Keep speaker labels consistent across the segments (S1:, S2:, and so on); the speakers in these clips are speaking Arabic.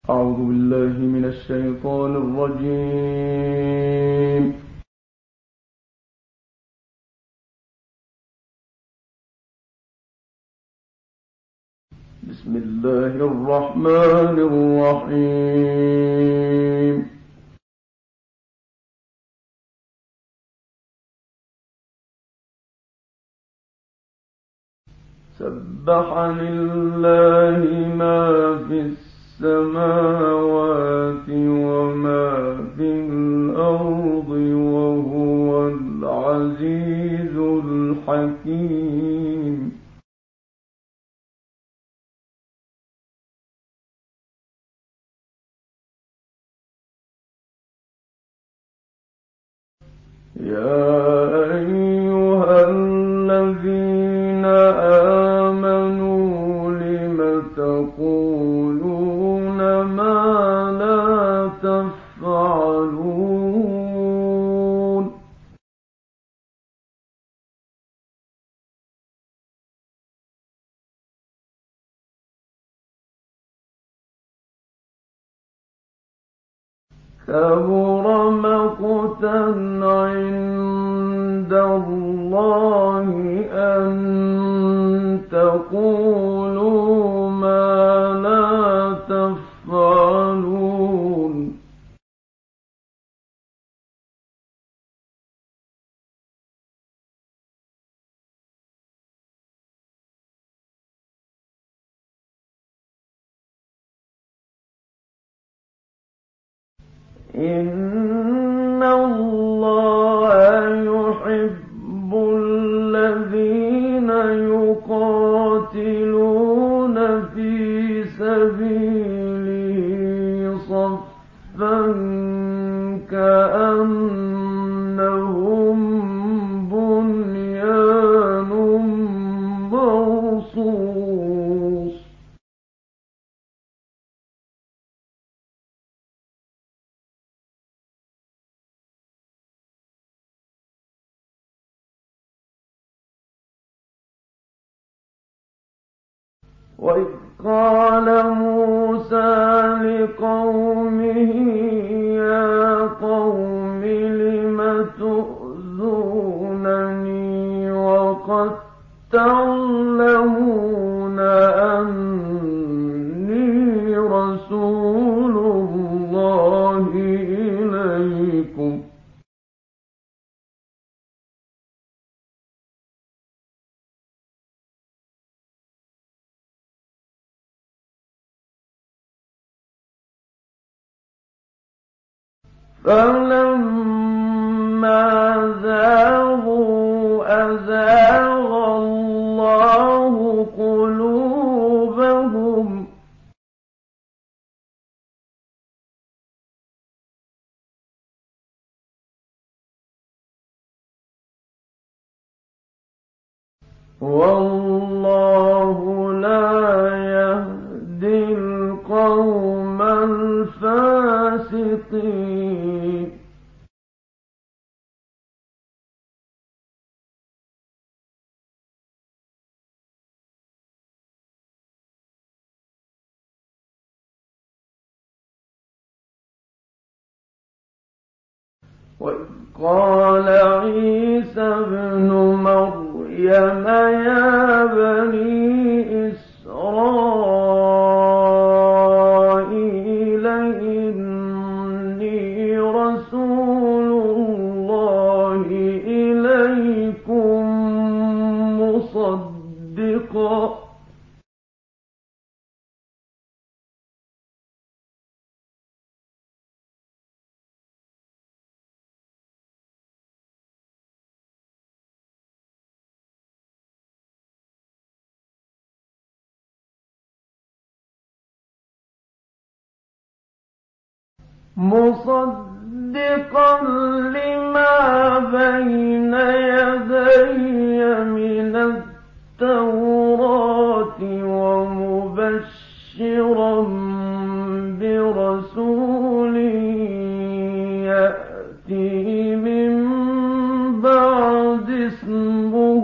S1: أعوذ بالله من الشيطان الرجيم. بسم الله الرحمن الرحيم. سبح لله ما في السماوات وما في الأرض وهو العزيز الحكيم. يا أيها الذين آمنوا لم تقولون ما لا تفعلون. كبر مقتا عند الله أن تقولوا ما لا تفعلون. إن الله يحب الذين يقاتلون في سبيله صفا كأنهم بنيان مرصوص. وإذ قال موسى لقومه يا قوم لم تؤذونني وقد تعلمون أني رسول الله إليكم. فلما زاغوا أزاغ الله قلوبهم والله لا يهدي القوم الفاسقين. وإذ قال عيسى ابن مريم يا بني إسرائيل إني رسول الله إليكم مصدقا لما بين يدي من التوراة ومبشرا برسول يأتي من بعد اسمه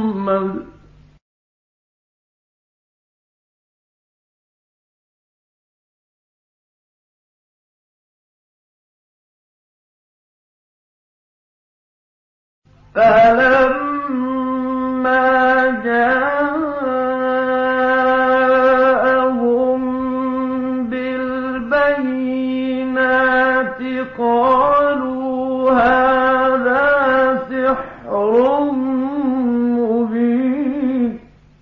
S1: أحمد فلما جاءهم بالبينات قالوا هذا سحر مبين.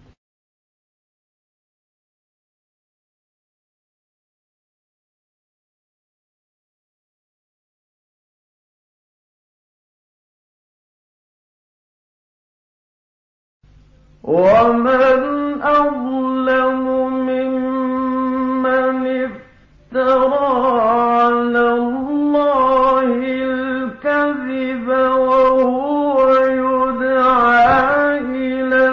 S1: ومن أظلم ممن افترى على الله الكذب وهو يدعى إلى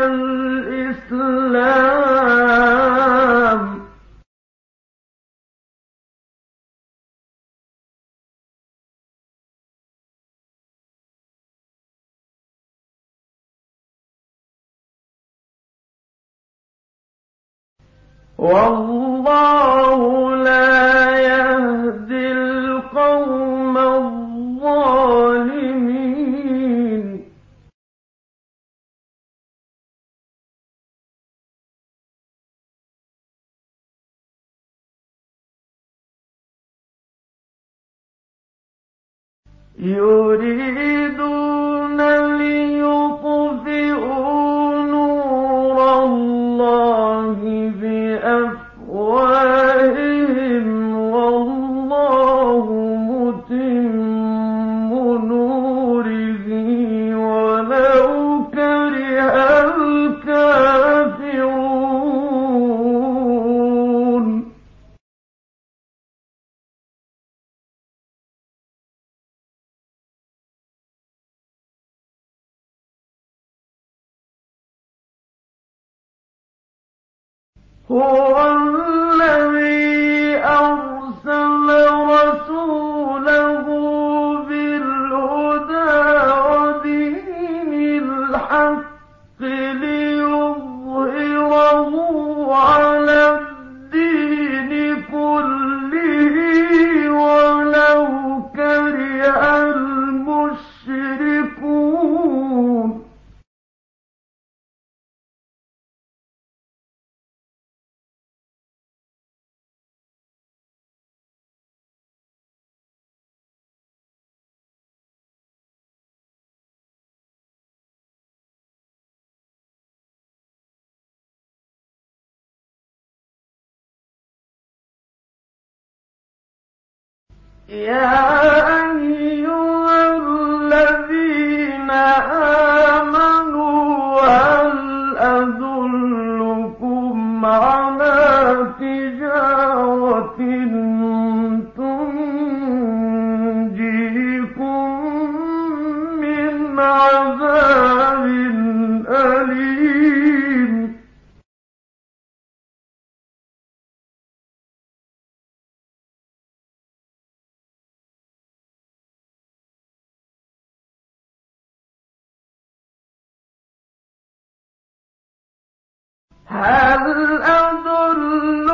S1: الإسلام. والله لا يهدي القوم الظالمين. يريدون ليطفئوا نور الله بأفواههم والله متم نوره ولو كره الكافرون. هو الذي أرسل رسوله بالهدى ودين الحق ليظهره على الدين كله ولو كره المشركون. يا أيها الذين آمنوا هل أدلكم على تجارة تنجيكم من عذاب أليم. هل أدلكم